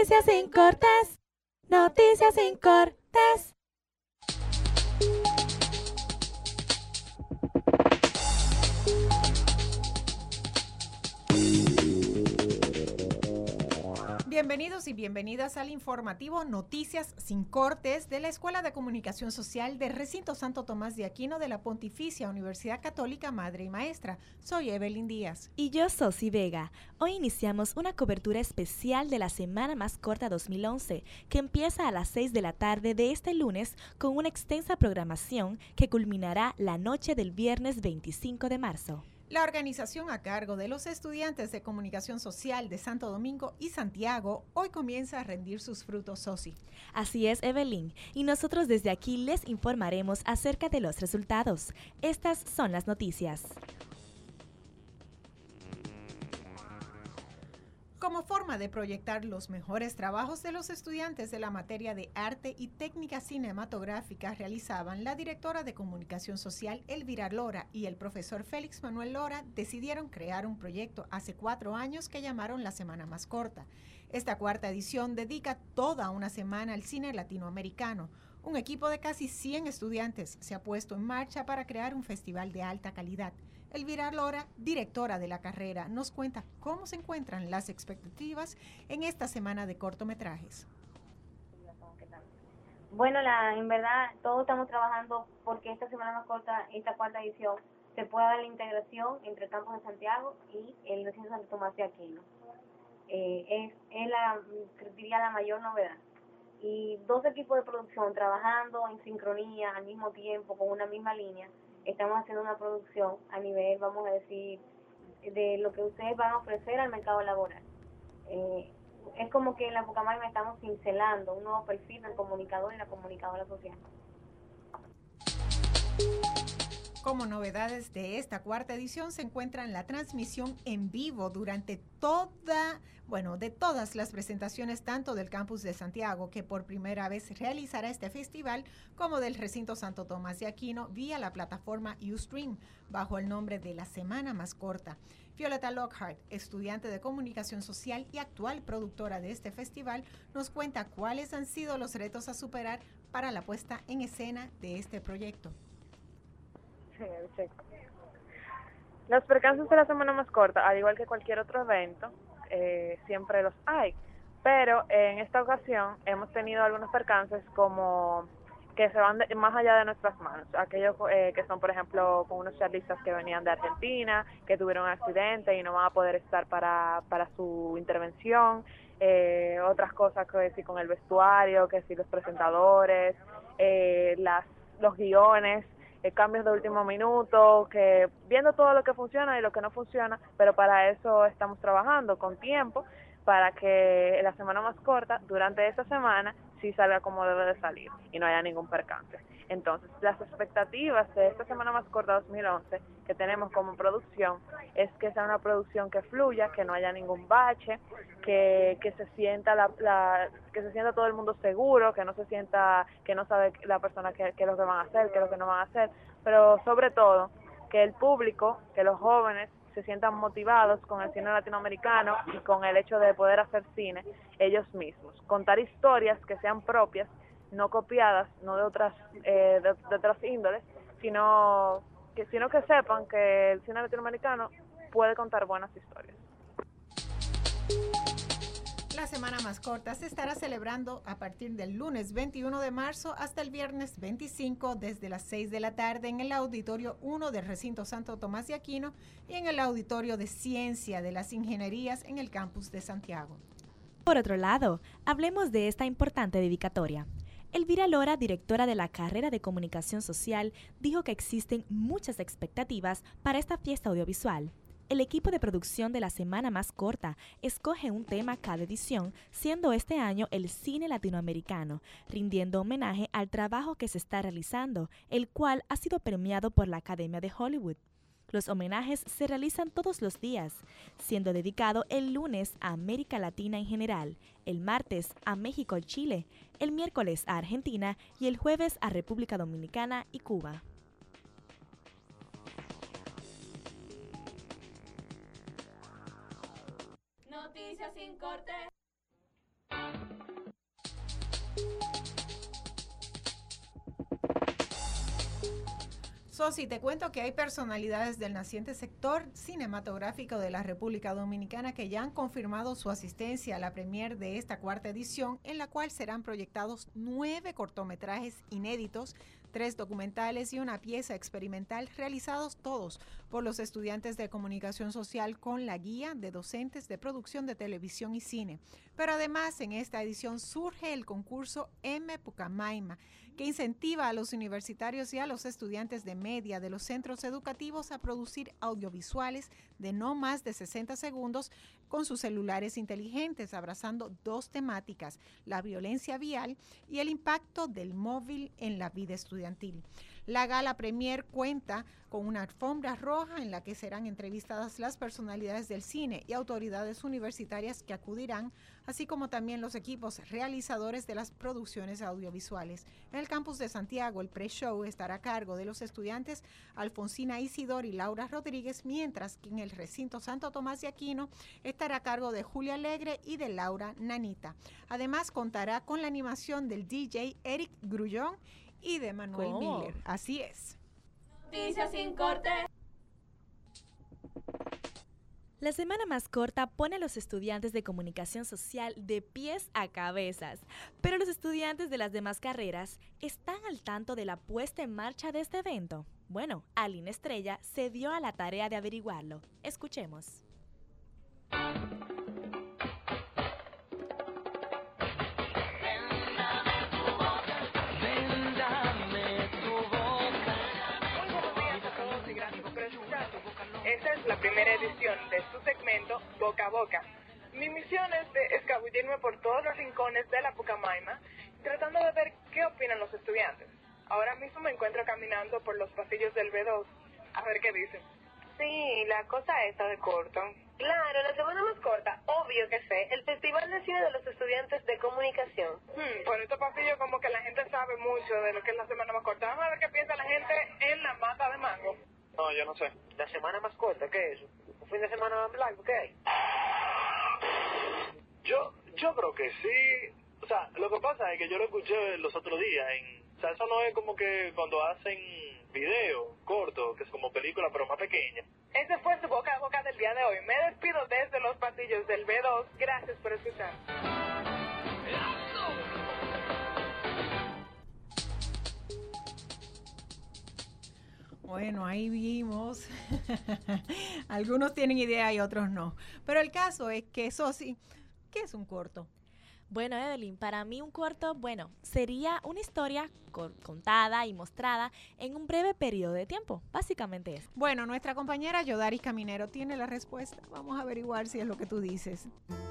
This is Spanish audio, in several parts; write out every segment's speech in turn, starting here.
Noticias sin cortes. Noticias sin cortes. Bienvenidos y bienvenidas al informativo Noticias sin Cortes de la Escuela de Comunicación Social del Recinto Santo Tomás de Aquino de la Pontificia Universidad Católica Madre y Maestra. Soy Evelyn Díaz. Y yo, Sosi Vega. Hoy iniciamos una cobertura especial de la Semana Más Corta 2011, que empieza a las 6 de la tarde de este lunes con una extensa programación que culminará la noche del viernes 25 de marzo. La organización a cargo de los estudiantes de Comunicación Social de Santo Domingo y Santiago hoy comienza a rendir sus frutos, Sosi. Así es, Evelyn, y nosotros desde aquí les informaremos acerca de los resultados. Estas son las noticias. Como forma de proyectar los mejores trabajos de los estudiantes de la materia de arte y técnica cinematográfica realizaban, la directora de Comunicación Social Elvira Lora y el profesor Félix Manuel Lora decidieron crear un proyecto hace 4 años que llamaron la Semana Más Corta. Esta cuarta edición dedica toda una semana al cine latinoamericano. Un equipo de casi 100 estudiantes se ha puesto en marcha para crear un festival de alta calidad. Elvira Lora, directora de la carrera, nos cuenta cómo se encuentran las expectativas en esta semana de cortometrajes. Bueno, en verdad todos estamos trabajando porque esta semana más corta, esta cuarta edición, se pueda dar la integración entre el campus de Santiago y el recinto Santo Tomás de Aquino. Diría la mayor novedad. Y 2 equipos de producción trabajando en sincronía al mismo tiempo, con una misma línea. Estamos haciendo una producción a nivel, vamos a decir, de lo que ustedes van a ofrecer al mercado laboral. Es como que en la Pucamayma estamos cincelando un nuevo perfil del comunicador y la comunicadora social. Como novedades de esta cuarta edición se encuentran la transmisión en vivo durante de todas las presentaciones tanto del campus de Santiago, que por primera vez realizará este festival, como del recinto Santo Tomás de Aquino vía la plataforma Ustream, bajo el nombre de la Semana Más Corta. Violeta Lockhart, estudiante de Comunicación Social y actual productora de este festival, nos cuenta cuáles han sido los retos a superar para la puesta en escena de este proyecto. Sí. Los percances de la Semana Más Corta, al igual que cualquier otro evento, siempre los hay, pero en esta ocasión hemos tenido algunos percances como que se van más allá de nuestras manos, aquellos que son, por ejemplo, con unos charlistas que venían de Argentina, que tuvieron un accidente y no van a poder estar para su intervención, otras cosas que sí con el vestuario, que sí los presentadores, los guiones, cambios de último minuto, que viendo todo lo que funciona y lo que no funciona, pero para eso estamos trabajando con tiempo, para que la semana más corta, durante esta semana, sí salga como debe de salir y no haya ningún percance. Entonces, las expectativas de esta semana más corta 2011 que tenemos como producción es que sea una producción que fluya, que no haya ningún bache, que se sienta que se sienta todo el mundo seguro, que no se sienta que no sabe la persona qué es lo que van a hacer, qué es lo que no van a hacer, pero sobre todo que el público, que los jóvenes se sientan motivados con el cine latinoamericano y con el hecho de poder hacer cine ellos mismos, contar historias que sean propias, no copiadas, no de otras índoles, sino que sepan que el cine latinoamericano puede contar buenas historias. La Semana Más Corta se estará celebrando a partir del lunes 21 de marzo hasta el viernes 25 desde las 6 de la tarde en el Auditorio 1 del Recinto Santo Tomás de Aquino y en el Auditorio de Ciencia de las Ingenierías en el campus de Santiago. Por otro lado, hablemos de esta importante dedicatoria. Elvira Lora, directora de la carrera de Comunicación Social, dijo que existen muchas expectativas para esta fiesta audiovisual. El equipo de producción de la Semana Más Corta escoge un tema cada edición, siendo este año el cine latinoamericano, rindiendo homenaje al trabajo que se está realizando, el cual ha sido premiado por la Academia de Hollywood. Los homenajes se realizan todos los días, siendo dedicado el lunes a América Latina en general, el martes a México y Chile, el miércoles a Argentina y el jueves a República Dominicana y Cuba. Noticias sin corte. Sosi, te cuento que hay personalidades del naciente sector cinematográfico de la República Dominicana que ya han confirmado su asistencia a la premier de esta cuarta edición, en la cual serán proyectados 9 cortometrajes inéditos, 3 documentales y una pieza experimental, realizados todos por los estudiantes de comunicación social con la guía de docentes de producción de televisión y cine. Pero además, en esta edición surge el concurso M. Pucamaima, que incentiva a los universitarios y a los estudiantes de media de los centros educativos a producir audiovisuales de no más de 60 segundos con sus celulares inteligentes, abrazando 2 temáticas: la violencia vial y el impacto del móvil en la vida estudiantil. La gala premier cuenta con una alfombra roja en la que serán entrevistadas las personalidades del cine y autoridades universitarias que acudirán, así como también los equipos realizadores de las producciones audiovisuales. En el campus de Santiago, el pre-show estará a cargo de los estudiantes Alfonsina Isidor y Laura Rodríguez, mientras que en el recinto Santo Tomás de Aquino estará a cargo de Julia Alegre y de Laura Nanita. Además, contará con la animación del DJ Eric Grullón y de Manuel Miller. Así es. Noticias sin corte. La semana más corta pone a los estudiantes de comunicación social de pies a cabezas, pero los estudiantes de las demás carreras ¿están al tanto de la puesta en marcha de este evento? Bueno, Aline Estrella se dio a la tarea de averiguarlo. Escuchemos. Esta es la primera edición de su segmento Boca a Boca. Mi misión es de escabullirme por todos los rincones de la Pucamaima, tratando de ver qué opinan los estudiantes. Ahora mismo me encuentro caminando por los pasillos del B2, a ver qué dicen. Sí, la cosa esta de corto. Claro, la semana más corta, obvio que sé, el Festival de Cine de los Estudiantes de Comunicación. Por estos pasillos como que la gente sabe mucho de lo que es la semana más corta. Vamos a ver qué piensa la gente en la mata de mango. No, yo no sé. La semana más corta, ¿qué es eso? ¿Un fin de semana blanco? ¿Qué hay? Yo creo que sí. O sea, lo que pasa es que yo lo escuché los otros días. O sea, eso no es como que cuando hacen video corto, que es como película, pero más pequeña. Ese fue su Boca a Boca del día de hoy. Me despido desde los pasillos del B2. Gracias por escuchar. Bueno, ahí vimos. Algunos tienen idea y otros no. Pero el caso es que, Sosi, ¿qué es un corto? Bueno, Evelyn, para mí un corto, sería una historia contada y mostrada en un breve periodo de tiempo. Básicamente es. Bueno, nuestra compañera Yodaris Caminero tiene la respuesta. Vamos a averiguar si es lo que tú dices.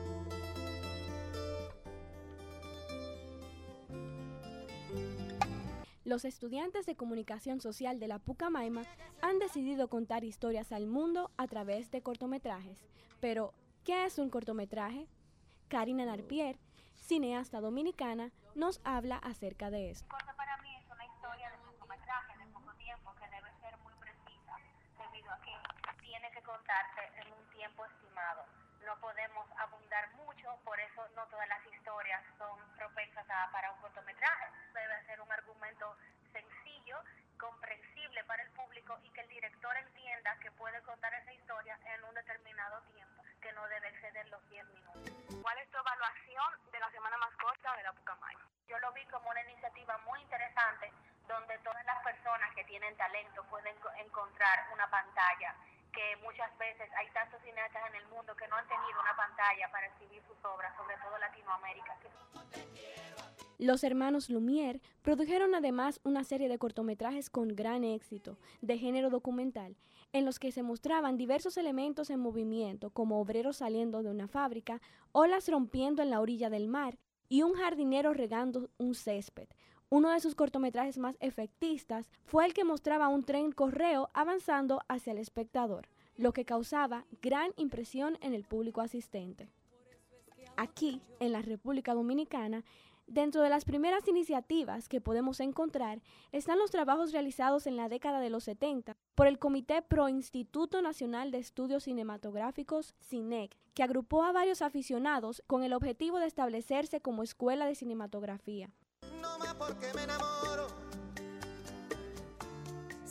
Los estudiantes de comunicación social de la Pucamaima han decidido contar historias al mundo a través de cortometrajes. Pero, ¿qué es un cortometraje? Karina Narpier, cineasta dominicana, nos habla acerca de esto. Corto para mí es una historia de cortometraje de poco tiempo que debe ser muy precisa, debido a que tiene que contarse en un tiempo estimado. No podemos abundar mucho, por eso no todas las historias son propensas para un cortometraje. Debe ser un argumento sencillo, comprensible para el público y que el director entienda que puede contar esa historia en un determinado tiempo, que no debe exceder los 10 minutos. ¿Cuál es tu evaluación de la semana más corta de la Pucamaima? Yo lo vi como una iniciativa muy interesante donde todas las personas que tienen talento pueden encontrar una pantalla, que muchas veces hay tantos cineastas en el mundo que no han tenido una pantalla para exhibir sus obras, sobre todo Latinoamérica. Los hermanos Lumière produjeron además una serie de cortometrajes con gran éxito, de género documental, en los que se mostraban diversos elementos en movimiento, como obreros saliendo de una fábrica, olas rompiendo en la orilla del mar y un jardinero regando un césped. Uno de sus cortometrajes más efectistas fue el que mostraba un tren correo avanzando hacia el espectador, lo que causaba gran impresión en el público asistente. Aquí, en la República Dominicana, dentro de las primeras iniciativas que podemos encontrar están los trabajos realizados en la década de los 70 por el Comité Pro Instituto Nacional de Estudios Cinematográficos, CINEC, que agrupó a varios aficionados con el objetivo de establecerse como escuela de cinematografía. No más porque me enamoro.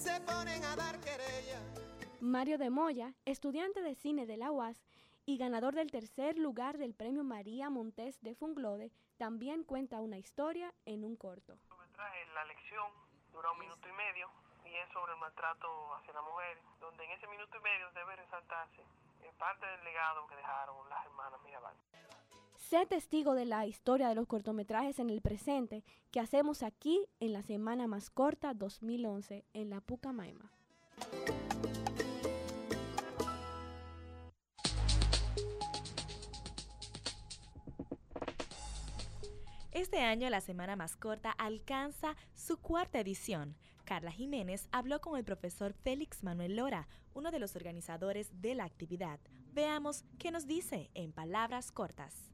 se ponen a dar querella. Mario de Moya, estudiante de cine de la UAS y ganador del tercer lugar del premio María Montés de Funglode, también cuenta una historia en un corto. La lección dura 1 minuto y medio y es sobre el maltrato hacia la mujer, donde en ese minuto y medio debe resaltarse parte del legado que dejaron las hermanas Mirabal. Sé testigo de la historia de los cortometrajes en el presente que hacemos aquí en la Semana Más Corta 2011 en la Pucamaima. Este año la Semana Más Corta alcanza su 4ª edición. Carla Jiménez habló con el profesor Félix Manuel Lora, uno de los organizadores de la actividad. Veamos qué nos dice en palabras cortas.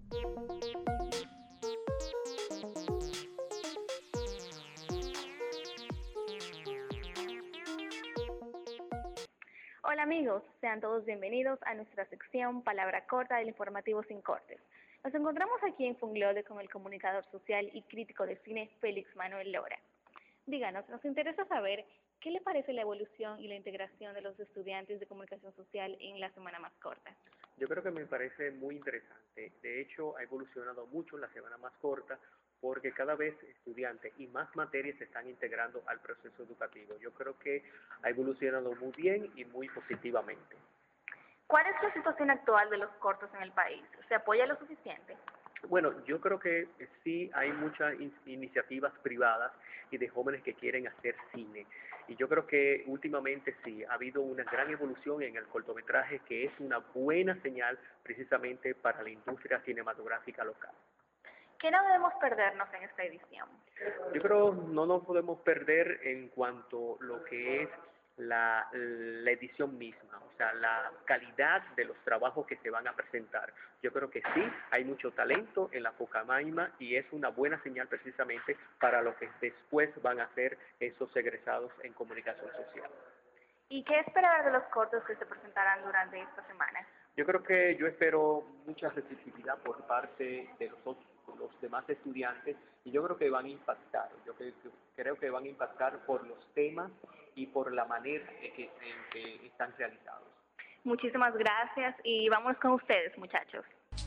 Hola amigos, sean todos bienvenidos a nuestra sección Palabra Corta del Informativo Sin Cortes. Nos encontramos aquí en Funglode con el comunicador social y crítico de cine Félix Manuel Lora. Díganos, nos interesa saber qué le parece la evolución y la integración de los estudiantes de comunicación social en la Semana Más Corta. Yo creo que me parece muy interesante. De hecho, ha evolucionado mucho en la Semana Más Corta porque cada vez estudiantes y más materias se están integrando al proceso educativo. Yo creo que ha evolucionado muy bien y muy positivamente. ¿Cuál es la situación actual de los cortos en el país? ¿Se apoya lo suficiente? Bueno, yo creo que sí hay muchas iniciativas privadas y de jóvenes que quieren hacer cine. Y yo creo que últimamente sí, ha habido una gran evolución en el cortometraje que es una buena señal precisamente para la industria cinematográfica local. ¿Qué no debemos perdernos en esta edición? Yo creo no nos podemos perder en cuanto a lo que es la edición misma, o sea, la calidad de los trabajos que se van a presentar. Yo creo que sí, hay mucho talento en la Pucamaima y es una buena señal precisamente para lo que después van a ser esos egresados en comunicación social. ¿Y qué esperar de los cortos que se presentarán durante esta semana? Yo creo que yo espero mucha receptividad por parte de los demás estudiantes y yo creo que van a impactar. Creo que van a impactar por los temas y por la manera en que están realizados. Muchísimas gracias y vamos con ustedes, muchachos.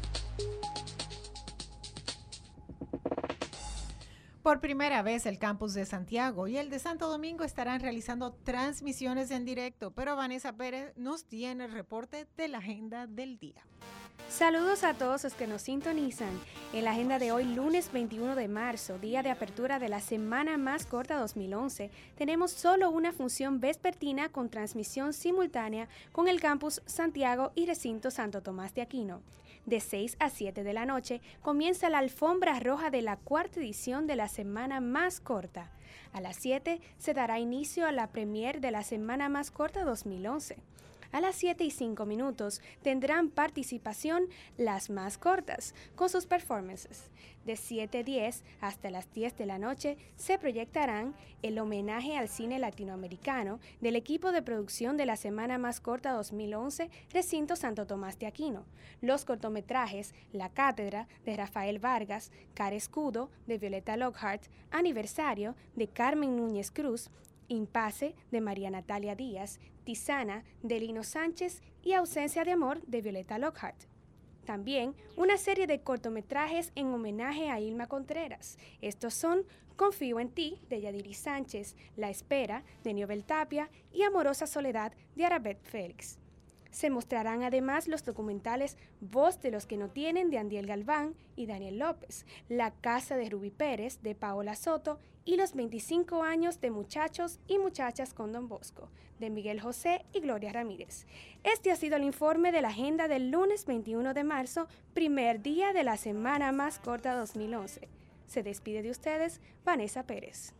Por primera vez el campus de Santiago y el de Santo Domingo estarán realizando transmisiones en directo, pero Vanessa Pérez nos tiene el reporte de la agenda del día. Saludos a todos los que nos sintonizan. En la agenda de hoy, lunes 21 de marzo, día de apertura de la Semana Más Corta 2011, tenemos solo una función vespertina con transmisión simultánea con el campus Santiago y recinto Santo Tomás de Aquino. De 6 a 7 de la noche comienza la alfombra roja de la 4ª edición de la Semana Más Corta. A las 7 se dará inicio a la premier de la Semana Más Corta 2011. A las 7:05 tendrán participación las más cortas con sus performances. De 7:10 hasta las 10 de la noche se proyectarán el homenaje al cine latinoamericano del equipo de producción de la Semana Más Corta 2011, Recinto Santo Tomás de Aquino. Los cortometrajes La Cátedra de Rafael Vargas, Cara Escudo de Violeta Lockhart, Aniversario de Carmen Núñez Cruz, Impasse de María Natalia Díaz, Tisana de Lino Sánchez y Ausencia de Amor de Violeta Lockhart. También una serie de cortometrajes en homenaje a Ilma Contreras. Estos son Confío en ti de Yadiri Sánchez, La Espera de Niobel Tapia y Amorosa Soledad de Arabet Félix. Se mostrarán además los documentales Voz de los que no tienen de Andiel Galván y Daniel López, La Casa de Rubí Pérez de Paola Soto y Los 25 años de Muchachos y Muchachas con Don Bosco de Miguel José y Gloria Ramírez. Este ha sido el informe de la agenda del lunes 21 de marzo, primer día de la Semana Más Corta 2011. Se despide de ustedes Vanessa Pérez.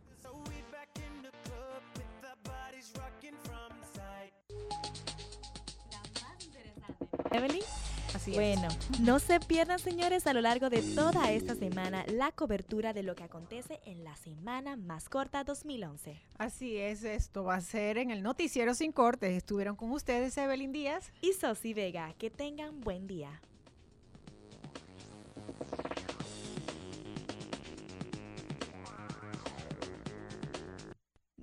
Evelyn. Bueno, no se pierdan, señores, a lo largo de toda esta semana la cobertura de lo que acontece en la Semana Más Corta 2011. Así es, esto va a ser en el Noticiero Sin Cortes. Estuvieron con ustedes Evelyn Díaz y Sosi Vega. Que tengan buen día.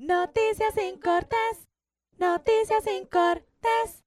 Noticias sin cortes. Noticias sin cortes.